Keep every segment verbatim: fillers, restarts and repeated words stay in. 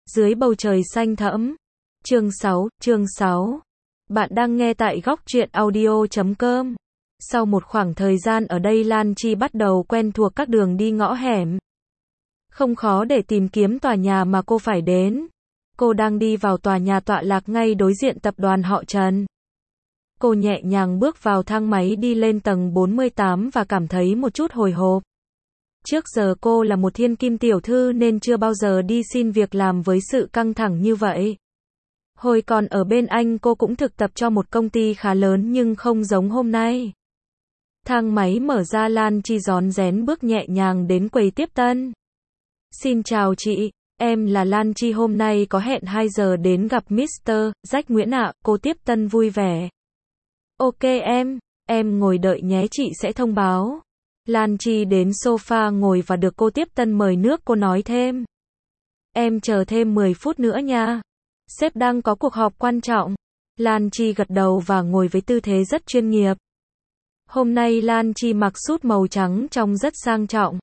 Dưới bầu trời xanh thẫm. Chương sáu, chương sáu. Bạn đang nghe tại góc truyện audio chấm com. Sau một khoảng thời gian ở đây, Lan Chi bắt đầu quen thuộc các đường đi ngõ hẻm. Không khó để tìm kiếm tòa nhà mà cô phải đến. Cô đang đi vào tòa nhà tọa lạc ngay đối diện tập đoàn họ Trần. Cô nhẹ nhàng bước vào thang máy đi lên tầng bốn mươi tám và cảm thấy một chút hồi hộp. Trước giờ cô là một thiên kim tiểu thư nên chưa bao giờ đi xin việc làm với sự căng thẳng như vậy. Hồi còn ở bên Anh cô cũng thực tập cho một công ty khá lớn nhưng không giống hôm nay. Thang máy mở ra, Lan Chi rón rén bước nhẹ nhàng đến quầy tiếp tân. Xin chào chị, em là Lan Chi, hôm nay có hẹn hai giờ đến gặp mít tơ Jack Nguyễn ạ, cô tiếp tân vui vẻ. Ok em, em ngồi đợi nhé, chị sẽ thông báo. Lan Chi đến sofa ngồi và được cô tiếp tân mời nước, cô nói thêm. Em chờ thêm mười phút nữa nha. Sếp đang có cuộc họp quan trọng. Lan Chi gật đầu và ngồi với tư thế rất chuyên nghiệp. Hôm nay Lan Chi mặc sút màu trắng trông rất sang trọng.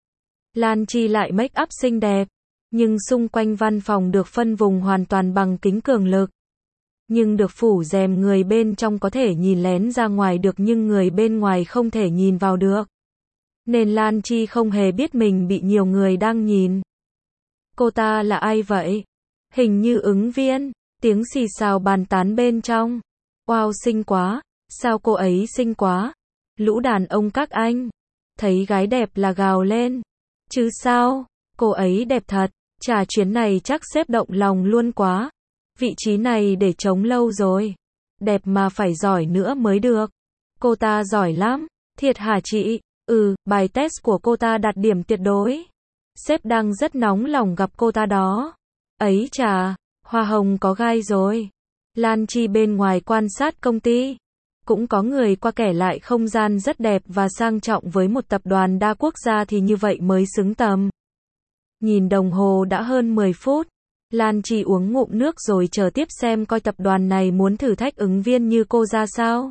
Lan Chi lại make up xinh đẹp, nhưng xung quanh văn phòng được phân vùng hoàn toàn bằng kính cường lực. Nhưng được phủ rèm, người bên trong có thể nhìn lén ra ngoài được nhưng người bên ngoài không thể nhìn vào được. Nên Lan Chi không hề biết mình bị nhiều người đang nhìn. Cô ta là ai vậy? Hình như ứng viên. Tiếng xì xào bàn tán bên trong. Wow, xinh quá. Sao cô ấy xinh quá? Lũ đàn ông các anh. Thấy gái đẹp là gào lên. Chứ sao? Cô ấy đẹp thật. Chà, chuyến này chắc sếp động lòng luôn quá. Vị trí này để trống lâu rồi. Đẹp mà phải giỏi nữa mới được. Cô ta giỏi lắm. Thiệt hả chị? Ừ, bài test của cô ta đạt điểm tuyệt đối. Sếp đang rất nóng lòng gặp cô ta đó. Ấy chà, hoa hồng có gai rồi. Lan Chi bên ngoài quan sát công ty. Cũng có người qua kể lại không gian rất đẹp và sang trọng với một tập đoàn đa quốc gia thì như vậy mới xứng tầm. Nhìn đồng hồ đã hơn mười phút. Lan Chi uống ngụm nước rồi chờ tiếp xem coi tập đoàn này muốn thử thách ứng viên như cô ra sao.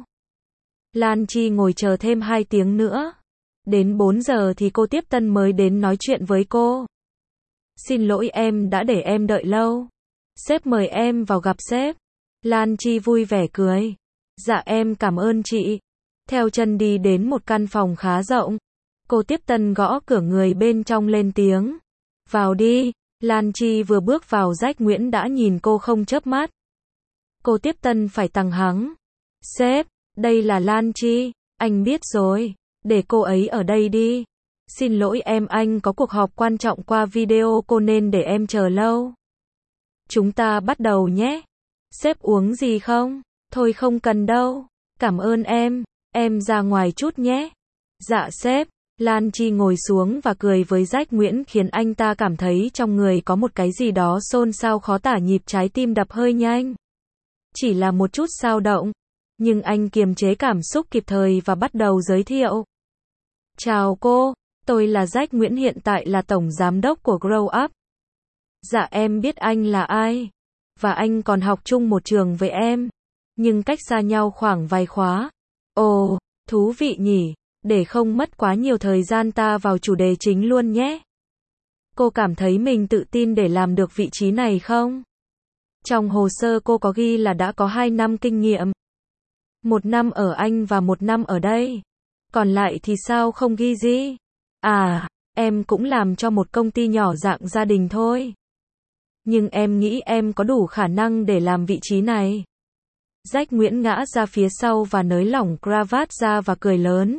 Lan Chi ngồi chờ thêm hai tiếng nữa. Đến bốn giờ thì cô tiếp tân mới đến nói chuyện với cô. Xin lỗi em đã để em đợi lâu. Sếp mời em vào gặp sếp. Lan Chi vui vẻ cười. Dạ em cảm ơn chị. Theo chân đi đến một căn phòng khá rộng. Cô tiếp tân gõ cửa, người bên trong lên tiếng. Vào đi. Lan Chi vừa bước vào, Jack Nguyễn đã nhìn cô không chớp mắt. Cô tiếp tân phải tăng hắng. Sếp, đây là Lan Chi. Anh biết rồi. Để cô ấy ở đây đi. Xin lỗi em, anh có cuộc họp quan trọng qua video cô nên để em chờ lâu. Chúng ta bắt đầu nhé. Sếp uống gì không? Thôi không cần đâu. Cảm ơn em. Em ra ngoài chút nhé. Dạ sếp. Lan Chi ngồi xuống và cười với Jack Nguyễn khiến anh ta cảm thấy trong người có một cái gì đó xôn xao khó tả, nhịp trái tim đập hơi nhanh. Chỉ là một chút xao động. Nhưng anh kiềm chế cảm xúc kịp thời và bắt đầu giới thiệu. Chào cô, tôi là Jack Nguyễn, hiện tại là tổng giám đốc của Grow Up. Dạ em biết anh là ai. Và anh còn học chung một trường với em. Nhưng cách xa nhau khoảng vài khóa. Ồ, thú vị nhỉ. Để không mất quá nhiều thời gian ta vào chủ đề chính luôn nhé. Cô cảm thấy mình tự tin để làm được vị trí này không? Trong hồ sơ cô có ghi là đã có hai năm kinh nghiệm. Một năm ở Anh và một năm ở đây. Còn lại thì sao không ghi gì? À, em cũng làm cho một công ty nhỏ dạng gia đình thôi. Nhưng em nghĩ em có đủ khả năng để làm vị trí này. Jack Nguyễn ngã ra phía sau và nới lỏng cravat ra và cười lớn.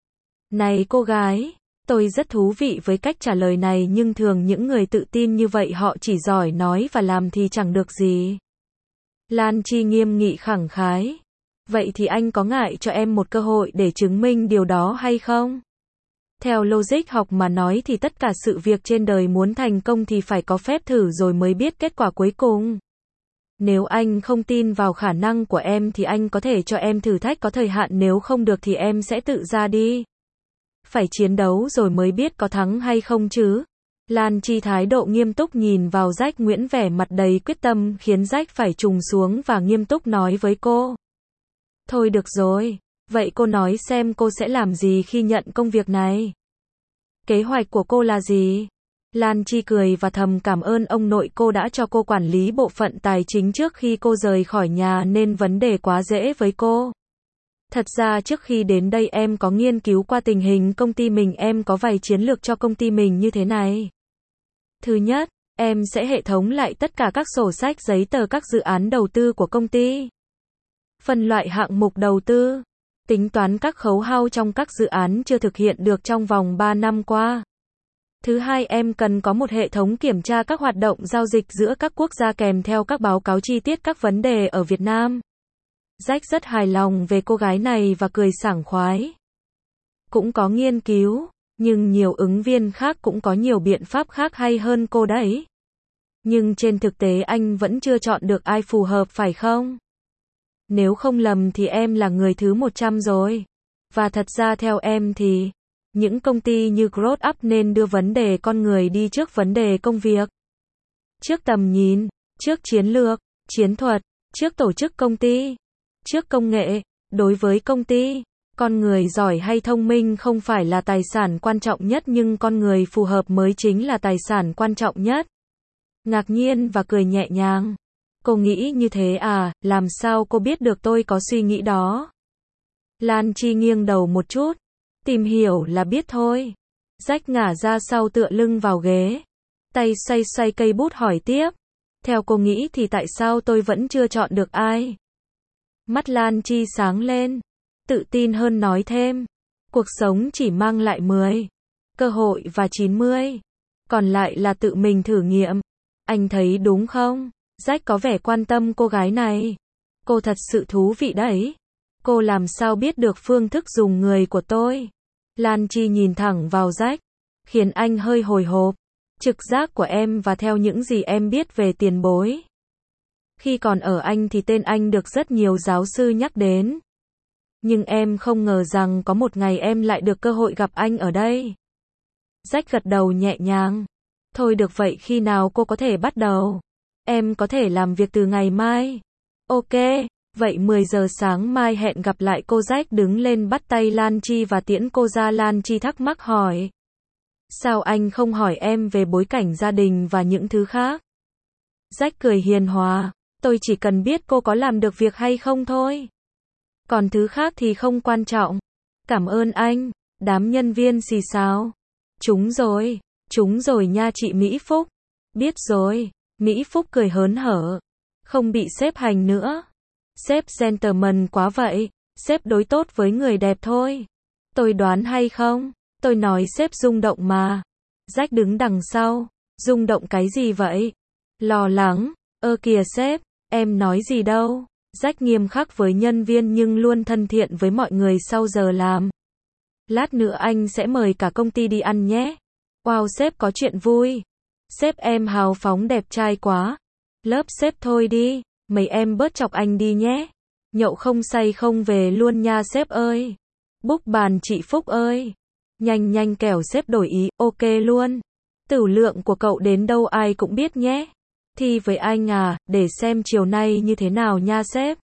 Này cô gái, tôi rất thú vị với cách trả lời này, nhưng thường những người tự tin như vậy họ chỉ giỏi nói và làm thì chẳng được gì. Lan Chi nghiêm nghị khẳng khái. Vậy thì anh có ngại cho em một cơ hội để chứng minh điều đó hay không? Theo logic học mà nói thì tất cả sự việc trên đời muốn thành công thì phải có phép thử rồi mới biết kết quả cuối cùng. Nếu anh không tin vào khả năng của em thì anh có thể cho em thử thách có thời hạn, nếu không được thì em sẽ tự ra đi. Phải chiến đấu rồi mới biết có thắng hay không chứ. Lan Chi thái độ nghiêm túc nhìn vào Jack Nguyễn, vẻ mặt đầy quyết tâm khiến Jack phải trùng xuống và nghiêm túc nói với cô. Thôi được rồi, vậy cô nói xem cô sẽ làm gì khi nhận công việc này. Kế hoạch của cô là gì? Lan Chi cười và thầm cảm ơn ông nội cô đã cho cô quản lý bộ phận tài chính trước khi cô rời khỏi nhà nên vấn đề quá dễ với cô. Thật ra trước khi đến đây em có nghiên cứu qua tình hình công ty mình, em có vài chiến lược cho công ty mình như thế này. Thứ nhất, em sẽ hệ thống lại tất cả các sổ sách giấy tờ các dự án đầu tư của công ty. Phân loại hạng mục đầu tư, tính toán các khấu hao trong các dự án chưa thực hiện được trong vòng ba năm qua. Thứ hai, em cần có một hệ thống kiểm tra các hoạt động giao dịch giữa các quốc gia kèm theo các báo cáo chi tiết các vấn đề ở Việt Nam. Jack rất hài lòng về cô gái này và cười sảng khoái. Cũng có nghiên cứu, nhưng nhiều ứng viên khác cũng có nhiều biện pháp khác hay hơn cô đấy. Nhưng trên thực tế anh vẫn chưa chọn được ai phù hợp phải không? Nếu không lầm thì em là người thứ một trăm rồi. Và thật ra theo em thì, những công ty như Growth Up nên đưa vấn đề con người đi trước vấn đề công việc. Trước tầm nhìn, trước chiến lược, chiến thuật, trước tổ chức công ty, trước công nghệ. Đối với công ty, con người giỏi hay thông minh không phải là tài sản quan trọng nhất nhưng con người phù hợp mới chính là tài sản quan trọng nhất. Ngạc nhiên và cười nhẹ nhàng. Cô nghĩ như thế à, làm sao cô biết được tôi có suy nghĩ đó? Lan Chi nghiêng đầu một chút. Tìm hiểu là biết thôi. Jack ngả ra sau tựa lưng vào ghế. Tay xoay xoay cây bút hỏi tiếp. Theo cô nghĩ thì tại sao tôi vẫn chưa chọn được ai? Mắt Lan Chi sáng lên. Tự tin hơn nói thêm. Cuộc sống chỉ mang lại mười cơ hội và chín mươi. Còn lại là tự mình thử nghiệm. Anh thấy đúng không? Jack có vẻ quan tâm cô gái này. Cô thật sự thú vị đấy. Cô làm sao biết được phương thức dùng người của tôi? Lan Chi nhìn thẳng vào Jack, khiến anh hơi hồi hộp. Trực giác của em và theo những gì em biết về tiền bối. Khi còn ở Anh thì tên anh được rất nhiều giáo sư nhắc đến. Nhưng em không ngờ rằng có một ngày em lại được cơ hội gặp anh ở đây. Jack gật đầu nhẹ nhàng. Thôi được vậy khi nào cô có thể bắt đầu? Em có thể làm việc từ ngày mai. Ok, vậy mười giờ sáng mai hẹn gặp lại cô. Jack đứng lên bắt tay Lan Chi và tiễn cô ra. Lan Chi thắc mắc hỏi. Sao anh không hỏi em về bối cảnh gia đình và những thứ khác? Jack cười hiền hòa. Tôi chỉ cần biết cô có làm được việc hay không thôi. Còn thứ khác thì không quan trọng. Cảm ơn anh. Đám nhân viên xì xào. Chúng rồi, chúng rồi nha chị Mỹ Phúc. Biết rồi. Mỹ Phúc cười hớn hở. Không bị sếp hành nữa. Sếp gentleman quá vậy. Sếp đối tốt với người đẹp thôi. Tôi đoán hay không? Tôi nói sếp rung động mà. Jack đứng đằng sau. Rung động cái gì vậy? Lo lắng. Ơ kìa sếp, em nói gì đâu. Jack nghiêm khắc với nhân viên nhưng luôn thân thiện với mọi người sau giờ làm. Lát nữa anh sẽ mời cả công ty đi ăn nhé. Wow, sếp có chuyện vui. Sếp em hào phóng đẹp trai quá. Lớp sếp thôi đi, mấy em bớt chọc anh đi nhé. Nhậu không say không về luôn nha sếp ơi. Book bàn chị Phúc ơi. Nhanh nhanh kẻo sếp đổi ý, ok luôn. Tửu lượng của cậu đến đâu ai cũng biết nhé. Thi với anh à, để xem chiều nay như thế nào nha sếp.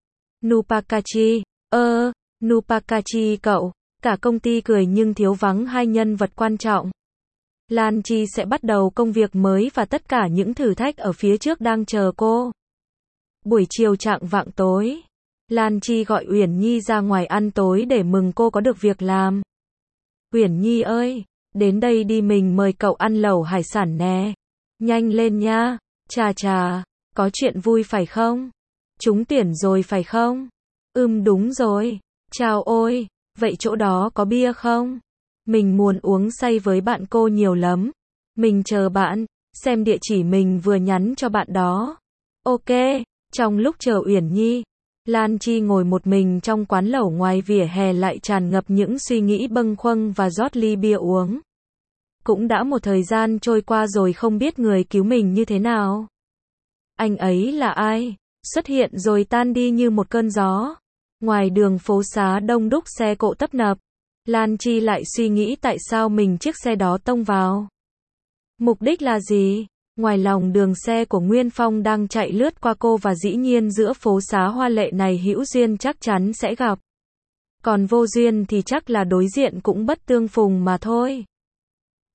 Nupakachi, ơ, ờ, Nupakachi cậu. Cả công ty cười nhưng thiếu vắng hai nhân vật quan trọng. Lan Chi sẽ bắt đầu công việc mới và tất cả những thử thách ở phía trước đang chờ cô. Buổi chiều chạng vạng tối, Lan Chi gọi Uyển Nhi ra ngoài ăn tối để mừng cô có được việc làm. Uyển Nhi ơi, đến đây đi mình mời cậu ăn lẩu hải sản nè. Nhanh lên nha, chà chà, có chuyện vui phải không? Trúng tuyển rồi phải không? Ừm đúng rồi, chào ôi, vậy chỗ đó có bia không? Mình muốn uống say với bạn cô nhiều lắm. Mình chờ bạn, xem địa chỉ mình vừa nhắn cho bạn đó. Ok, trong lúc chờ Uyển Nhi, Lan Chi ngồi một mình trong quán lẩu ngoài vỉa hè lại tràn ngập những suy nghĩ bâng khuâng và rót ly bia uống. Cũng đã một thời gian trôi qua rồi không biết người cứu mình như thế nào. Anh ấy là ai? Xuất hiện rồi tan đi như một cơn gió. Ngoài đường phố xá đông đúc xe cộ tấp nập. Lan Chi lại suy nghĩ tại sao mình chiếc xe đó tông vào. Mục đích là gì? Ngoài lòng đường xe của Nguyên Phong đang chạy lướt qua cô và dĩ nhiên giữa phố xá hoa lệ này hữu duyên chắc chắn sẽ gặp. Còn vô duyên thì chắc là đối diện cũng bất tương phùng mà thôi.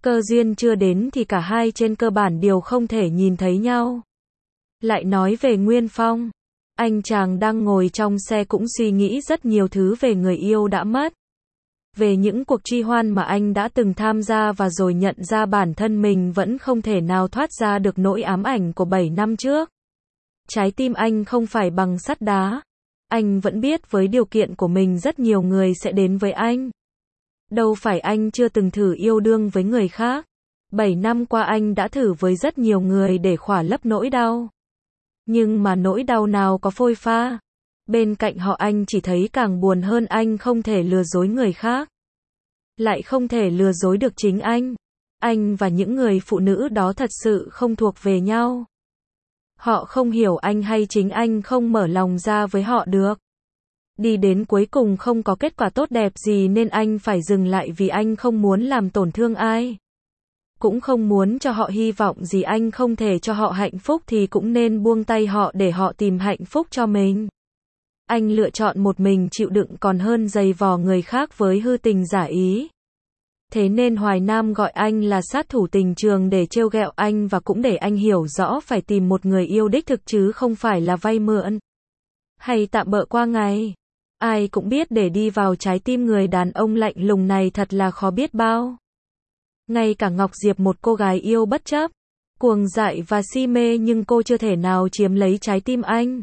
Cơ duyên chưa đến thì cả hai trên cơ bản đều không thể nhìn thấy nhau. Lại nói về Nguyên Phong, anh chàng đang ngồi trong xe cũng suy nghĩ rất nhiều thứ về người yêu đã mất. Về những cuộc truy hoan mà anh đã từng tham gia và rồi nhận ra bản thân mình vẫn không thể nào thoát ra được nỗi ám ảnh của bảy năm trước. Trái tim anh không phải bằng sắt đá. Anh vẫn biết với điều kiện của mình rất nhiều người sẽ đến với anh. Đâu phải anh chưa từng thử yêu đương với người khác. Bảy năm qua anh đã thử với rất nhiều người để khỏa lấp nỗi đau. Nhưng mà nỗi đau nào có phôi pha. Bên cạnh họ anh chỉ thấy càng buồn hơn, anh không thể lừa dối người khác. Lại không thể lừa dối được chính anh. Anh và những người phụ nữ đó thật sự không thuộc về nhau. Họ không hiểu anh hay chính anh không mở lòng ra với họ được. Đi đến cuối cùng không có kết quả tốt đẹp gì nên anh phải dừng lại vì anh không muốn làm tổn thương ai. Cũng không muốn cho họ hy vọng gì, anh không thể cho họ hạnh phúc thì cũng nên buông tay họ để họ tìm hạnh phúc cho mình. Anh lựa chọn một mình chịu đựng còn hơn giày vò người khác với hư tình giả ý. Thế nên Hoài Nam gọi anh là sát thủ tình trường để trêu ghẹo anh và cũng để anh hiểu rõ phải tìm một người yêu đích thực chứ không phải là vay mượn. Hay tạm bợ qua ngày. Ai cũng biết để đi vào trái tim người đàn ông lạnh lùng này thật là khó biết bao. Ngay cả Ngọc Diệp, một cô gái yêu bất chấp, cuồng dại và si mê nhưng cô chưa thể nào chiếm lấy trái tim anh.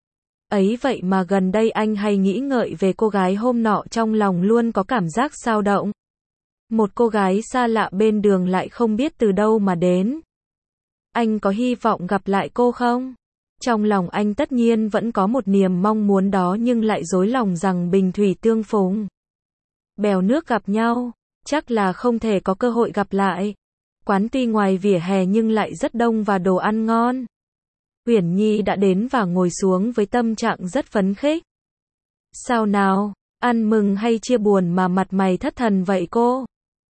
Ấy vậy mà gần đây anh hay nghĩ ngợi về cô gái hôm nọ, trong lòng luôn có cảm giác xao động. Một cô gái xa lạ bên đường lại không biết từ đâu mà đến. Anh có hy vọng gặp lại cô không? Trong lòng anh tất nhiên vẫn có một niềm mong muốn đó nhưng lại dối lòng rằng bình thủy tương phùng. Bèo nước gặp nhau, chắc là không thể có cơ hội gặp lại. Quán tuy ngoài vỉa hè nhưng lại rất đông và đồ ăn ngon. Uyển Nhi đã đến và ngồi xuống với tâm trạng rất phấn khích. Sao nào, ăn mừng hay chia buồn mà mặt mày thất thần vậy cô?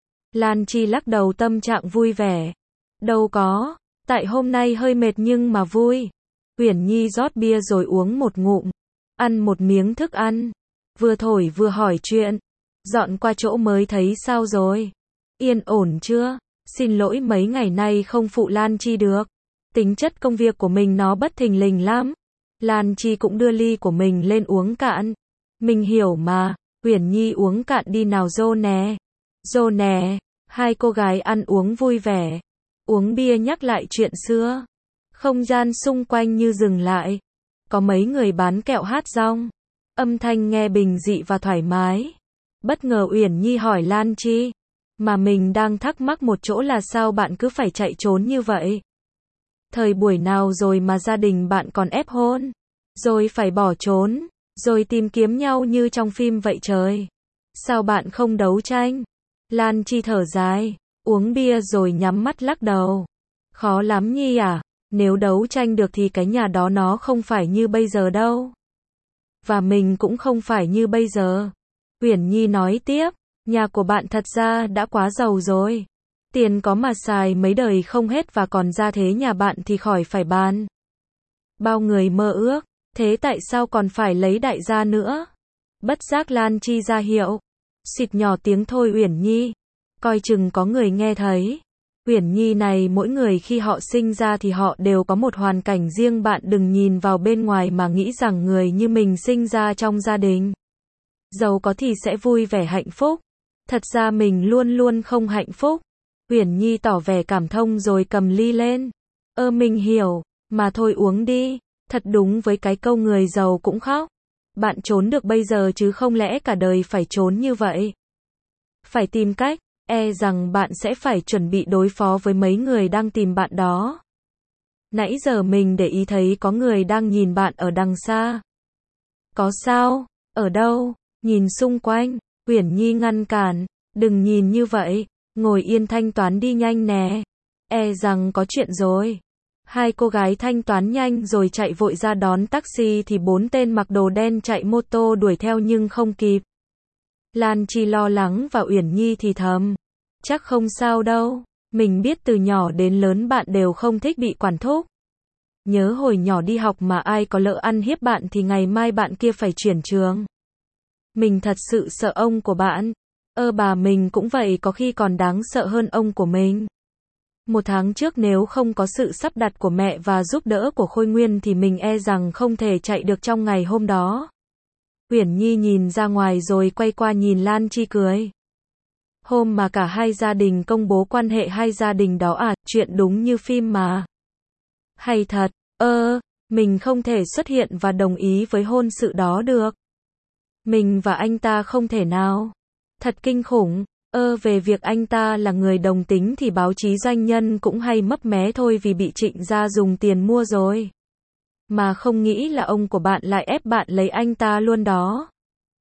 Lan Chi lắc đầu, tâm trạng vui vẻ. Đâu có, tại hôm nay hơi mệt nhưng mà vui. Uyển Nhi rót bia rồi uống một ngụm, ăn một miếng thức ăn, vừa thổi vừa hỏi chuyện. Dọn qua chỗ mới thấy sao rồi? Yên ổn chưa? Xin lỗi mấy ngày nay không phụ Lan Chi được. Tính chất công việc của mình nó bất thình lình lắm. Lan Chi cũng đưa ly của mình lên uống cạn. Mình hiểu mà. Uyển Nhi uống cạn đi nào Dô nè. Dô nè. Hai cô gái ăn uống vui vẻ. Uống bia nhắc lại chuyện xưa. Không gian xung quanh như dừng lại. Có mấy người bán kẹo hát rong. Âm thanh nghe bình dị và thoải mái. Bất ngờ Uyển Nhi hỏi Lan Chi. Mà mình đang thắc mắc một chỗ là sao bạn cứ phải chạy trốn như vậy? Thời buổi nào rồi mà gia đình bạn còn ép hôn? Rồi phải bỏ trốn? Rồi tìm kiếm nhau như trong phim vậy trời? Sao bạn không đấu tranh? Lan Chi thở dài, uống bia rồi nhắm mắt lắc đầu. Khó lắm Nhi à? Nếu đấu tranh được thì cái nhà đó nó không phải như bây giờ đâu. Và mình cũng không phải như bây giờ. Uyển Nhi nói tiếp, nhà của bạn thật ra đã quá giàu rồi. Tiền có mà xài mấy đời không hết và còn ra thế nhà bạn thì khỏi phải bàn. Bao người mơ ước, thế tại sao còn phải lấy đại gia nữa? Bất giác Lan Chi ra hiệu. Xịt nhỏ tiếng thôi Uyển Nhi. Coi chừng có người nghe thấy. Uyển Nhi này, mỗi người khi họ sinh ra thì họ đều có một hoàn cảnh riêng, bạn đừng nhìn vào bên ngoài mà nghĩ rằng người như mình sinh ra trong gia đình giàu có thì sẽ vui vẻ hạnh phúc. Thật ra mình luôn luôn không hạnh phúc. Uyển Nhi tỏ vẻ cảm thông rồi cầm ly lên. Ơ mình hiểu, mà thôi uống đi. Thật đúng với cái câu người giàu cũng khóc. Bạn trốn được bây giờ chứ không lẽ cả đời phải trốn như vậy. Phải tìm cách, e rằng bạn sẽ phải chuẩn bị đối phó với mấy người đang tìm bạn đó. Nãy giờ mình để ý thấy có người đang nhìn bạn ở đằng xa. Có sao? Ở đâu? Nhìn xung quanh. Uyển Nhi ngăn cản. Đừng nhìn như vậy. Ngồi yên thanh toán đi nhanh nè. E rằng có chuyện rồi. Hai cô gái thanh toán nhanh rồi chạy vội ra đón taxi thì bốn tên mặc đồ đen chạy mô tô đuổi theo nhưng không kịp. Lan Chi lo lắng và Uyển Nhi thì thầm. Chắc không sao đâu. Mình biết từ nhỏ đến lớn bạn đều không thích bị quản thúc. Nhớ hồi nhỏ đi học mà ai có lỡ ăn hiếp bạn thì ngày mai bạn kia phải chuyển trường. Mình thật sự sợ ông của bạn. Ơ bà mình cũng vậy, có khi còn đáng sợ hơn ông của mình. Một tháng trước nếu không có sự sắp đặt của mẹ và giúp đỡ của Khôi Nguyên thì mình e rằng không thể chạy được trong ngày hôm đó. Uyển Nhi nhìn ra ngoài rồi quay qua nhìn Lan Chi cười. Hôm mà cả hai gia đình công bố quan hệ hai gia đình đó à, chuyện đúng như phim mà. Hay thật, ơ, mình không thể xuất hiện và đồng ý với hôn sự đó được. Mình và anh ta không thể nào. Thật kinh khủng. Ơ về việc anh ta là người đồng tính thì báo chí doanh nhân cũng hay mấp mé thôi vì bị Trịnh gia dùng tiền mua rồi. Mà không nghĩ là ông của bạn lại ép bạn lấy anh ta luôn đó.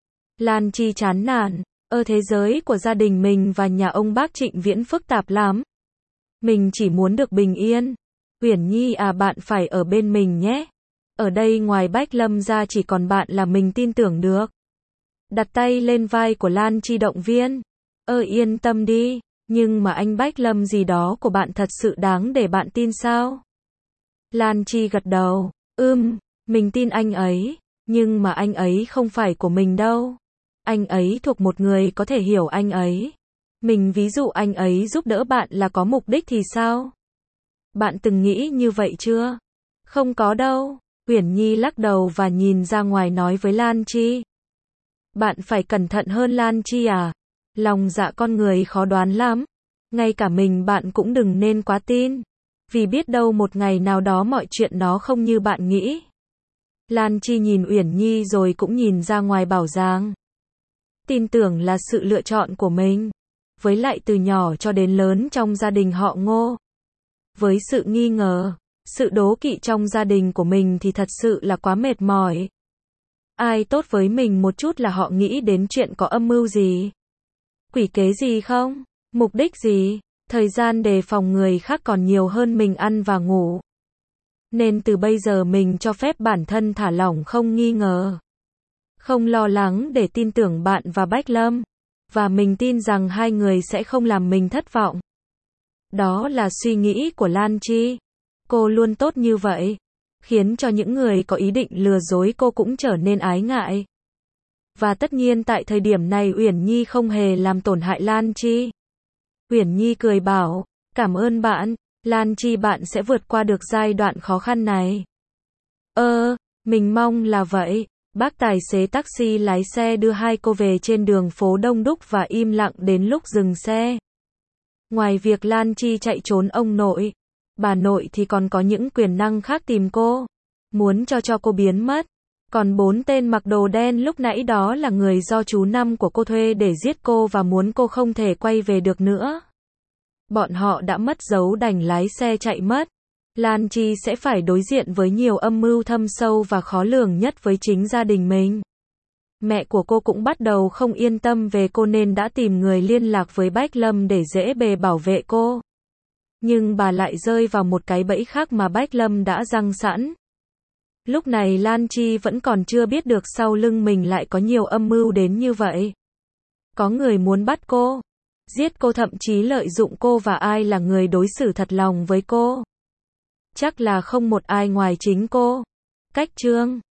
Lan Chi chán nản. Ơ thế giới của gia đình mình và nhà ông bác Trịnh Viễn phức tạp lắm. Mình chỉ muốn được bình yên. Uyển Nhi à, bạn phải ở bên mình nhé. Ở đây ngoài Bách Lâm ra chỉ còn bạn là mình tin tưởng được. Đặt tay lên vai của Lan Chi động viên. Ơ yên tâm đi, nhưng mà anh Bách Lâm gì đó của bạn thật sự đáng để bạn tin sao? Lan Chi gật đầu. Ừm, mình tin anh ấy, nhưng mà anh ấy không phải của mình đâu. Anh ấy thuộc một người có thể hiểu anh ấy. Mình ví dụ anh ấy giúp đỡ bạn là có mục đích thì sao? Bạn từng nghĩ như vậy chưa? Không có đâu. Uyển Nhi lắc đầu và nhìn ra ngoài nói với Lan Chi. Bạn phải cẩn thận hơn Lan Chi à? Lòng dạ con người khó đoán lắm. Ngay cả mình bạn cũng đừng nên quá tin. Vì biết đâu một ngày nào đó mọi chuyện nó không như bạn nghĩ. Lan Chi nhìn Uyển Nhi rồi cũng nhìn ra ngoài bảo rằng. Tin tưởng là sự lựa chọn của mình. Với lại từ nhỏ cho đến lớn trong gia đình họ Ngô. Với sự nghi ngờ, sự đố kỵ trong gia đình của mình thì thật sự là quá mệt mỏi. Ai tốt với mình một chút là họ nghĩ đến chuyện có âm mưu gì. Quỷ kế gì không? Mục đích gì? Thời gian đề phòng người khác còn nhiều hơn mình ăn và ngủ. Nên từ bây giờ mình cho phép bản thân thả lỏng, không nghi ngờ. Không lo lắng để tin tưởng bạn và Bách Lâm. Và mình tin rằng hai người sẽ không làm mình thất vọng. Đó là suy nghĩ của Lan Chi. Cô luôn tốt như vậy. Khiến cho những người có ý định lừa dối cô cũng trở nên ái ngại. Và tất nhiên tại thời điểm này Uyển Nhi không hề làm tổn hại Lan Chi. Uyển Nhi cười bảo, cảm ơn bạn, Lan Chi, bạn sẽ vượt qua được giai đoạn khó khăn này. Ơ, mình mong là vậy. Bác tài xế taxi lái xe đưa hai cô về trên đường phố đông đúc và im lặng đến lúc dừng xe. Ngoài việc Lan Chi chạy trốn ông nội, bà nội thì còn có những quyền năng khác tìm cô. Muốn cho cho cô biến mất. Còn bốn tên mặc đồ đen lúc nãy đó là người do chú Năm của cô thuê để giết cô và muốn cô không thể quay về được nữa. Bọn họ đã mất dấu đành lái xe chạy mất. Lan Chi sẽ phải đối diện với nhiều âm mưu thâm sâu và khó lường nhất với chính gia đình mình. Mẹ của cô cũng bắt đầu không yên tâm về cô nên đã tìm người liên lạc với Bách Lâm để dễ bề bảo vệ cô. Nhưng bà lại rơi vào một cái bẫy khác mà Bách Lâm đã giăng sẵn. Lúc này Lan Chi vẫn còn chưa biết được sau lưng mình lại có nhiều âm mưu đến như vậy. Có người muốn bắt cô, giết cô, thậm chí lợi dụng cô, và ai là người đối xử thật lòng với cô? Chắc là không một ai ngoài chính cô. Cách chương